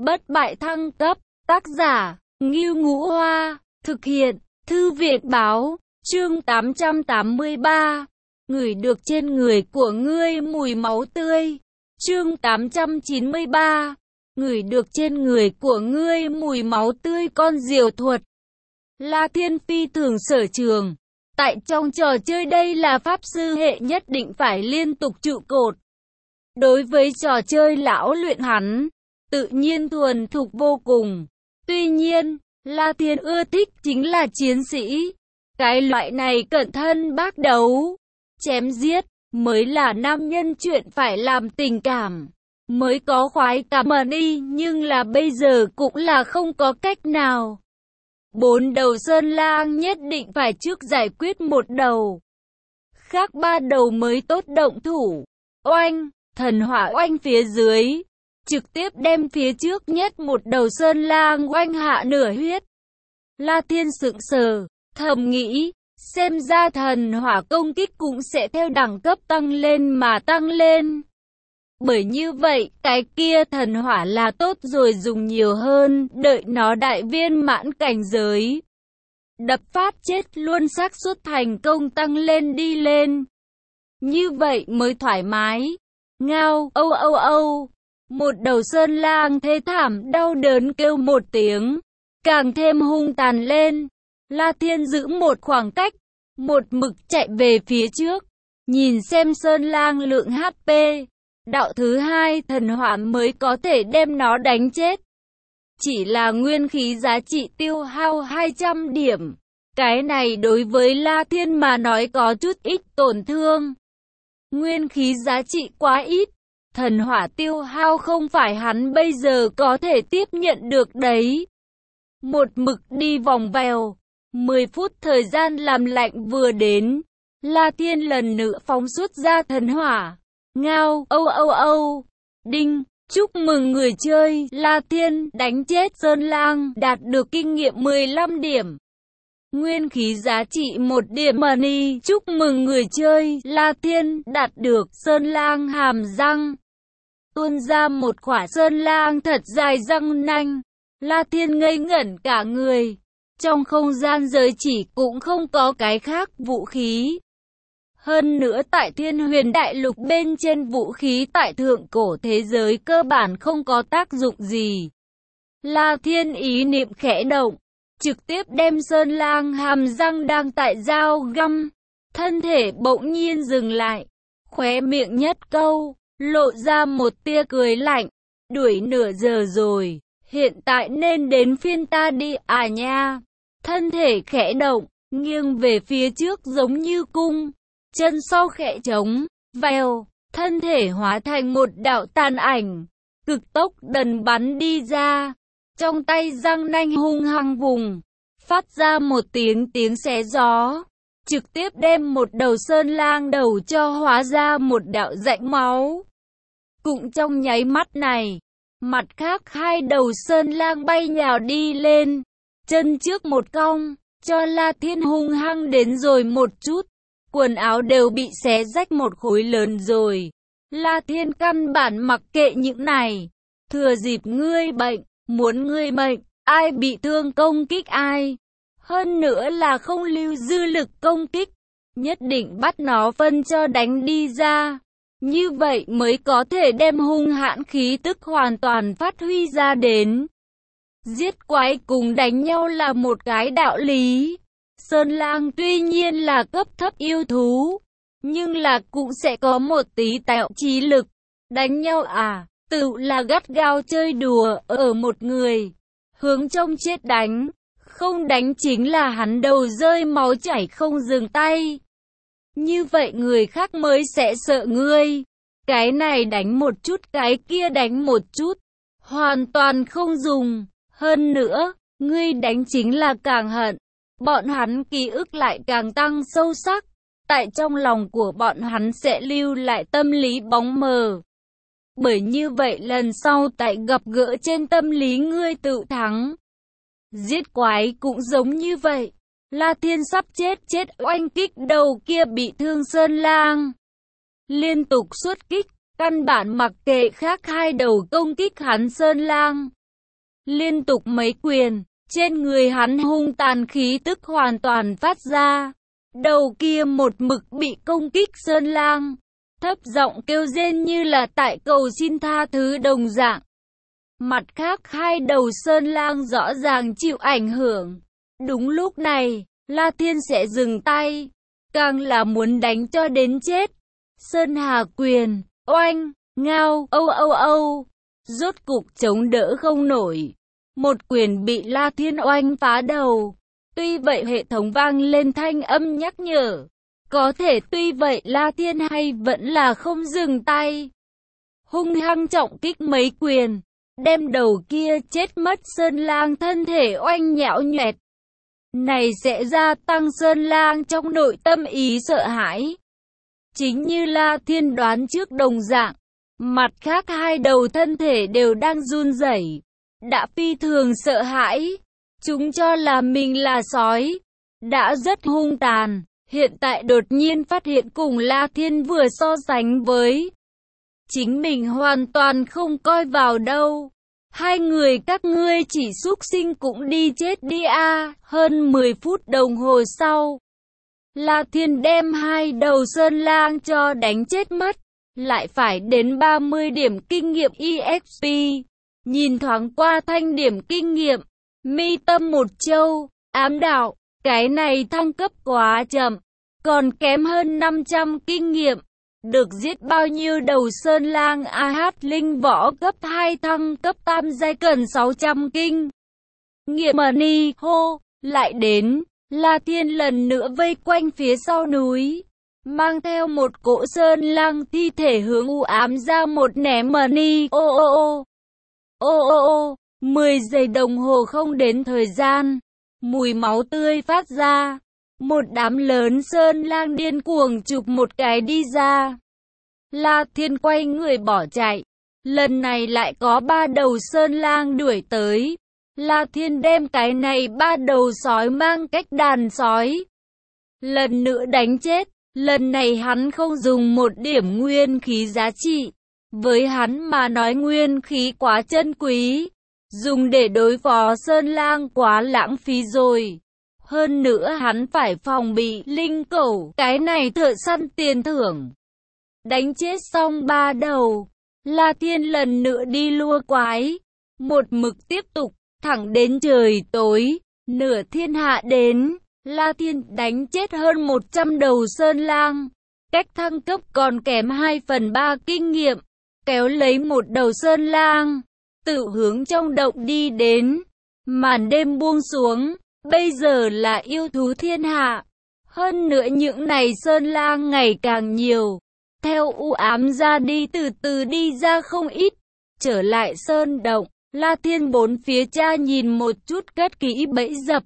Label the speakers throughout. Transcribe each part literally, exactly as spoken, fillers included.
Speaker 1: Bất bại thăng cấp, tác giả, Ngưu Ngũ Hoa, thực hiện, Thư viện Báo, chương tám trăm tám mươi ba, ngửi được trên người của ngươi mùi máu tươi, chương tám trăm chín mươi ba, ngửi được trên người của ngươi mùi máu tươi con diều thuật. La Thiên phi thường sở trường, tại trong trò chơi đây là pháp sư hệ nhất định phải liên tục trụ cột. Đối với trò chơi lão luyện hắn, tự nhiên thuần thục vô cùng. Tuy nhiên, La Thiên ưa thích chính là chiến sĩ. Cái loại này cận thân bác đấu, chém giết, mới là nam nhân chuyện phải làm tình cảm, mới có khoái cảm mà đi, nhưng là bây giờ cũng là không có cách nào. Bốn đầu sơn lang nhất định phải trước giải quyết một đầu, khác ba đầu mới tốt động thủ. Oanh, thần hỏa oanh phía dưới, trực tiếp đem phía trước nhất một đầu sơn lang oanh hạ nửa huyết. La Thiên sững sờ, thầm nghĩ, xem ra thần hỏa công kích cũng sẽ theo đẳng cấp tăng lên mà tăng lên. Bởi như vậy, cái kia thần hỏa là tốt rồi dùng nhiều hơn, đợi nó đại viên mãn cảnh giới. Đập phát chết luôn xác suất thành công tăng lên đi lên. Như vậy mới thoải mái. Ngao, âu âu âu. Một đầu sơn lang thê thảm đau đớn kêu một tiếng, càng thêm hung tàn lên. La Thiên giữ một khoảng cách, một mực chạy về phía trước, nhìn xem sơn lang lượng hát pê. Đạo thứ hai thần hỏa mới có thể đem nó đánh chết. Chỉ là nguyên khí giá trị tiêu hao hai trăm điểm. Cái này đối với La Thiên mà nói có chút ít tổn thương. Nguyên khí giá trị quá ít. Thần hỏa tiêu hao không phải hắn bây giờ có thể tiếp nhận được đấy. Một mực đi vòng vèo. mười phút thời gian làm lạnh vừa đến. La Thiên lần nữa phóng xuất ra thần hỏa. Ngao, âu âu âu. Đinh, chúc mừng người chơi La Thiên đánh chết sơn lang, đạt được kinh nghiệm mười lăm điểm. Nguyên khí giá trị một điểm money. Chúc mừng người chơi La Thiên đạt được sơn lang hàm răng. Tuôn ra một quả sơn lang thật dài răng nanh. La Thiên ngây ngẩn cả người. Trong không gian giới chỉ cũng không có cái khác vũ khí. Hơn nữa tại Thiên Huyền Đại Lục bên trên vũ khí tại thượng cổ thế giới cơ bản không có tác dụng gì. La Thiên ý niệm khẽ động, trực tiếp đem sơn lang hàm răng đang tại dao găm. Thân thể bỗng nhiên dừng lại, khóe miệng nhất câu, lộ ra một tia cười lạnh. Đuổi nửa giờ rồi, hiện tại nên đến phiên ta đi à nha. Thân thể khẽ động, nghiêng về phía trước giống như cung. Chân sau khẽ trống, vèo, thân thể hóa thành một đạo tàn ảnh, cực tốc đần bắn đi ra. Trong tay răng nanh hung hăng vùng, phát ra một tiếng tiếng xé gió, trực tiếp đem một đầu sơn lang đầu cho hóa ra một đạo rãnh máu. Cũng trong nháy mắt này, mặt khác hai đầu sơn lang bay nhào đi lên, chân trước một cong, cho La Thiên hung hăng đến rồi một chút. Quần áo đều bị xé rách một khối lớn rồi. La Thiên căn bản mặc kệ những này. Thừa dịp ngươi bệnh, muốn ngươi bệnh, ai bị thương công kích ai. Hơn nữa là không lưu dư lực công kích. Nhất định bắt nó phân cho đánh đi ra. Như vậy mới có thể đem hung hãn khí tức hoàn toàn phát huy ra đến. Giết quái cùng đánh nhau là một cái đạo lý. Sơn lang tuy nhiên là cấp thấp yêu thú, nhưng là cũng sẽ có một tí tạo trí lực. Đánh nhau à, tự là gắt gao chơi đùa ở một người. Hướng trong chết đánh, không đánh chính là hắn đầu rơi máu chảy không dừng tay. Như vậy người khác mới sẽ sợ ngươi. Cái này đánh một chút, cái kia đánh một chút, hoàn toàn không dùng. Hơn nữa, ngươi đánh chính là càng hận. Bọn hắn ký ức lại càng tăng sâu sắc. Tại trong lòng của bọn hắn sẽ lưu lại tâm lý bóng mờ. Bởi như vậy lần sau tại gặp gỡ trên tâm lý ngươi tự thắng. Giết quái cũng giống như vậy. La Thiên sắp chết chết oanh kích đầu kia bị thương sơn lang. Liên tục xuất kích, căn bản mặc kệ khác hai đầu công kích hắn sơn lang. Liên tục mấy quyền, trên người hắn hung tàn khí tức hoàn toàn phát ra. Đầu kia một mực bị công kích Sơn Lang, thấp giọng kêu rên như là tại cầu xin tha thứ đồng dạng. Mặt khác hai đầu Sơn Lang rõ ràng chịu ảnh hưởng. Đúng lúc này, La Thiên sẽ dừng tay, càng là muốn đánh cho đến chết. Sơn Hà quyền, oanh, ngao, âu âu âu, rốt cục chống đỡ không nổi. Một quyền bị La Thiên oanh phá đầu. Tuy vậy hệ thống vang lên thanh âm nhắc nhở. Có thể tuy vậy La Thiên hay vẫn là không dừng tay. Hung hăng trọng kích mấy quyền, đem đầu kia chết mất Sơn Lang thân thể oanh nhão nhoẹt. Này sẽ gia tăng Sơn Lang trong nội tâm ý sợ hãi. Chính như La Thiên đoán trước đồng dạng, mặt khác hai đầu thân thể đều đang run rẩy, đã phi thường sợ hãi. Chúng cho là mình là sói, đã rất hung tàn, hiện tại đột nhiên phát hiện cùng La Thiên vừa so sánh với chính mình hoàn toàn không coi vào đâu. Hai người các ngươi chỉ súc sinh cũng đi chết đi a. À. Hơn mười phút đồng hồ sau, La Thiên đem hai đầu Sơn Lang cho đánh chết mất, lại phải đến ba mươi điểm kinh nghiệm e ích pê. Nhìn thoáng qua thanh điểm kinh nghiệm, mi tâm một châu, ám đạo, cái này thăng cấp quá chậm, còn kém hơn năm trăm kinh nghiệm. Được giết bao nhiêu đầu Sơn Lang a hát linh võ cấp hai thăng cấp tam giai cần sáu trăm kinh nghiệm money hô, lại đến, La Thiên lần nữa vây quanh phía sau núi, mang theo một cỗ Sơn Lang thi thể hướng u ám ra một ném money ô ô ô, ô ô ô, mười giây đồng hồ không đến thời gian, mùi máu tươi phát ra. Một đám lớn Sơn Lang điên cuồng chụp một cái đi ra. La Thiên quay người bỏ chạy. Lần này lại có ba đầu Sơn Lang đuổi tới. La Thiên đem cái này ba đầu sói mang cách đàn sói. Lần nữa đánh chết. Lần này hắn không dùng một điểm nguyên khí giá trị. Với hắn mà nói nguyên khí quá chân quý. Dùng để đối phó Sơn Lang quá lãng phí rồi. Hơn nữa hắn phải phòng bị linh cẩu, cái này thợ săn tiền thưởng. Đánh chết xong ba đầu, La Thiên lần nữa đi lua quái, một mực tiếp tục, thẳng đến trời tối, nửa thiên hạ đến, La Thiên đánh chết hơn một trăm đầu Sơn Lang, cách thăng cấp còn kém hai phần ba kinh nghiệm, kéo lấy một đầu Sơn Lang, tự hướng trong động đi đến, màn đêm buông xuống. Bây giờ là yêu thú thiên hạ. Hơn nữa những này Sơn Lang ngày càng nhiều. Theo u ám ra đi từ từ đi ra không ít. Trở lại Sơn Động, La Thiên bốn phía cha nhìn một chút cất kỹ bẫy dập.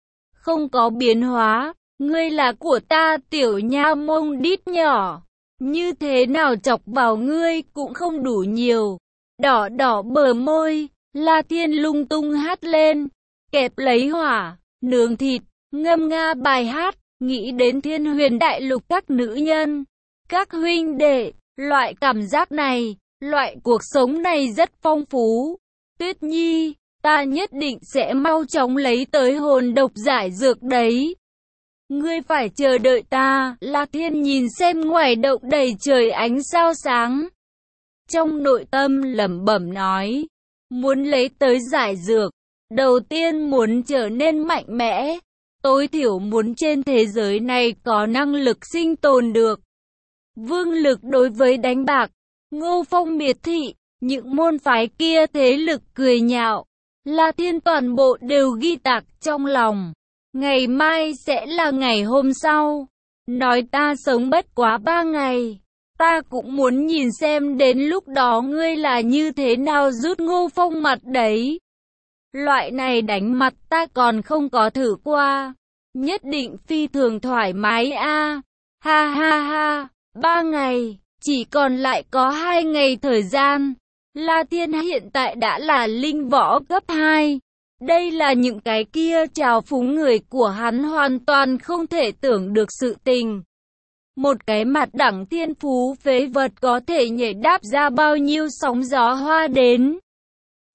Speaker 1: Không có biến hóa. Ngươi là của ta tiểu nha mông đít nhỏ. Như thế nào chọc vào ngươi cũng không đủ nhiều. Đỏ đỏ bờ môi. La Thiên lung tung hát lên. Kẹp lấy hỏa. Nướng thịt, ngâm nga bài hát, nghĩ đến Thiên Huyền Đại Lục các nữ nhân, các huynh đệ, loại cảm giác này, loại cuộc sống này rất phong phú. Tuyết Nhi, ta nhất định sẽ mau chóng lấy tới hồn độc giải dược đấy. Ngươi phải chờ đợi ta. La Thiên nhìn xem ngoài động đầy trời ánh sao sáng. Trong nội tâm lẩm bẩm nói, muốn lấy tới giải dược. Đầu tiên muốn trở nên mạnh mẽ, tối thiểu muốn trên thế giới này có năng lực sinh tồn được. Vương lực đối với đánh bạc, Ngô Phong miệt thị, những môn phái kia thế lực cười nhạo, La Thiên toàn bộ đều ghi tạc trong lòng. Ngày mai sẽ là ngày hôm sau, nói ta sống bất quá ba ngày, ta cũng muốn nhìn xem đến lúc đó ngươi là như thế nào rút Ngô Phong mặt đấy. Loại này đánh mặt ta còn không có thử qua. Nhất định phi thường thoải mái a. À. Ha ha ha. Ba ngày. Chỉ còn lại có hai ngày thời gian. La Thiên hiện tại đã là linh võ cấp hai. Đây là những cái kia trào phúng người của hắn hoàn toàn không thể tưởng được sự tình. Một cái mặt đẳng thiên phú phế vật có thể nhảy đáp ra bao nhiêu sóng gió hoa đến.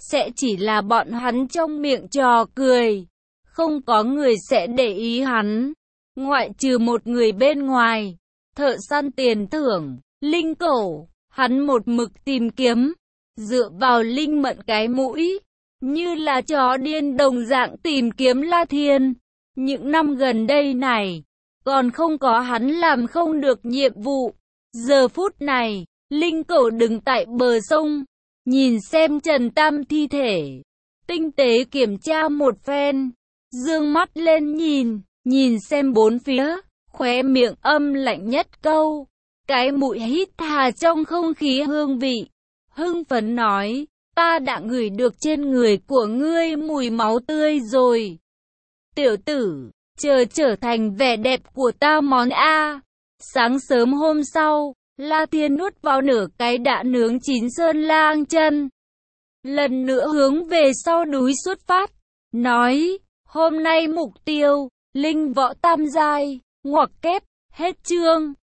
Speaker 1: sẽ chỉ là bọn hắn trong miệng trò cười. Không có người sẽ để ý hắn, ngoại trừ một người bên ngoài. Thợ săn tiền thưởng, linh cẩu, hắn một mực tìm kiếm, dựa vào linh mẫn cái mũi, như là chó điên đồng dạng tìm kiếm La Thiên. Những năm gần đây này, còn không có hắn làm không được nhiệm vụ. Giờ phút này, linh cẩu đứng tại bờ sông, nhìn xem Trần Tam thi thể, tinh tế kiểm tra một phen, dương mắt lên nhìn, nhìn xem bốn phía, khóe miệng âm lạnh nhất câu, cái mũi hít hà trong không khí hương vị, hưng phấn nói, ta đã ngửi được trên người của ngươi mùi máu tươi rồi. Tiểu tử, chờ trở thành vẻ đẹp của ta món A. Sáng sớm hôm sau, La Thiên nuốt vào nửa cái đã nướng chín sơn lang chân. Lần nữa hướng về sau núi xuất phát, nói, hôm nay mục tiêu, linh võ tam giai, ngoặc kép, hết chương.